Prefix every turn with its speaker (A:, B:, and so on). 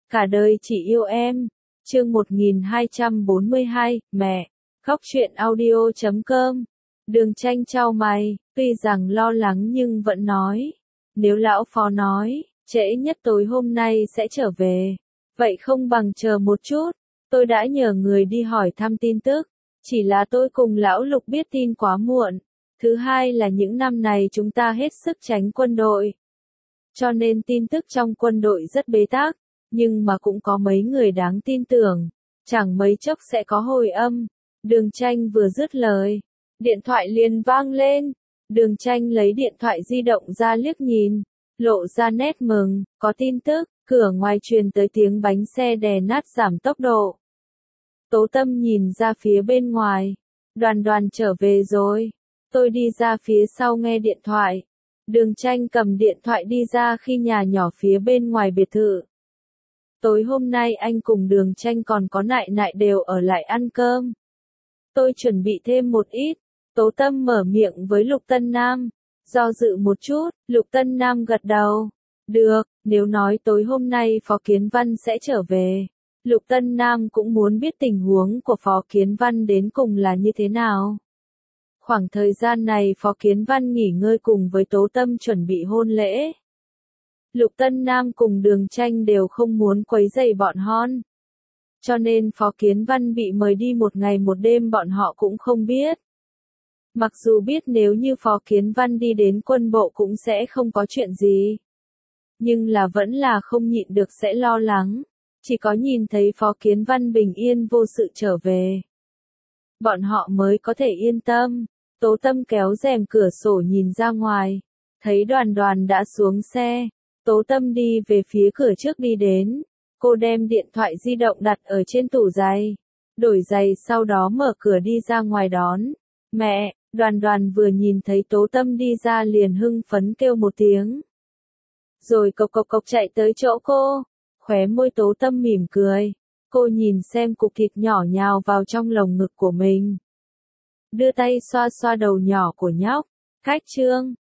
A: Cả đời chỉ yêu em. Chương 1242, mẹ. Khóc chuyện audio.com. Đường Tranh chau mày, tuy rằng lo lắng nhưng vẫn nói. Nếu lão phó nói, trễ nhất tối hôm nay sẽ trở về. Vậy không bằng chờ một chút. Tôi đã nhờ người đi hỏi thăm tin tức. Chỉ là tôi cùng lão Lục biết tin quá muộn. Thứ hai là những năm này chúng ta hết sức tránh quân đội. Cho nên tin tức trong quân đội rất bế tắc. Nhưng mà cũng có mấy người đáng tin tưởng. Chẳng mấy chốc sẽ có hồi âm. Đường Tranh vừa dứt lời. Điện thoại liền vang lên. Đường Tranh lấy điện thoại di động ra liếc nhìn. Lộ ra nét mừng. Có tin tức. Cửa ngoài truyền tới tiếng bánh xe đè nát giảm tốc độ. Tố Tâm nhìn ra phía bên ngoài. Đoàn trở về rồi. Tôi đi ra phía sau nghe điện thoại. Đường Tranh cầm điện thoại đi ra khi nhà nhỏ phía bên ngoài biệt thự. Tối hôm nay anh cùng Đường Tranh còn có Nại Nại đều ở lại ăn cơm. Tôi chuẩn bị thêm một ít. Tố Tâm mở miệng với Lục Tân Nam. Do dự một chút, Lục Tân Nam gật đầu. Được, nếu nói tối hôm nay Phó Kiến Văn sẽ trở về. Lục Tân Nam cũng muốn biết tình huống của Phó Kiến Văn đến cùng là như thế nào. Khoảng thời gian này Phó Kiến Văn nghỉ ngơi cùng với Tố Tâm chuẩn bị hôn lễ. Lục Tân Nam cùng Đường Tranh đều không muốn quấy rầy bọn hon. Cho nên Phó Kiến Văn bị mời đi một ngày một đêm bọn họ cũng không biết. Mặc dù biết nếu như Phó Kiến Văn đi đến quân bộ cũng sẽ không có chuyện gì. Nhưng là vẫn là không nhịn được sẽ lo lắng. Chỉ có nhìn thấy Phó Kiến Văn bình yên vô sự trở về. Bọn họ mới có thể yên tâm. Tố Tâm kéo rèm cửa sổ nhìn ra ngoài. Thấy Đoàn đã xuống xe. Tố Tâm đi về phía cửa trước đi đến. Cô đem điện thoại di động đặt ở trên tủ giày. Đổi giày sau đó mở cửa đi ra ngoài đón. Mẹ, Đoàn vừa nhìn thấy Tố Tâm đi ra liền hưng phấn kêu một tiếng. Rồi cộc chạy tới chỗ cô. Khóe môi Tố Tâm mỉm cười. Cô nhìn xem cục thịt nhỏ nhào vào trong lồng ngực của mình. Đưa tay xoa xoa đầu nhỏ của nhóc. Khách trương,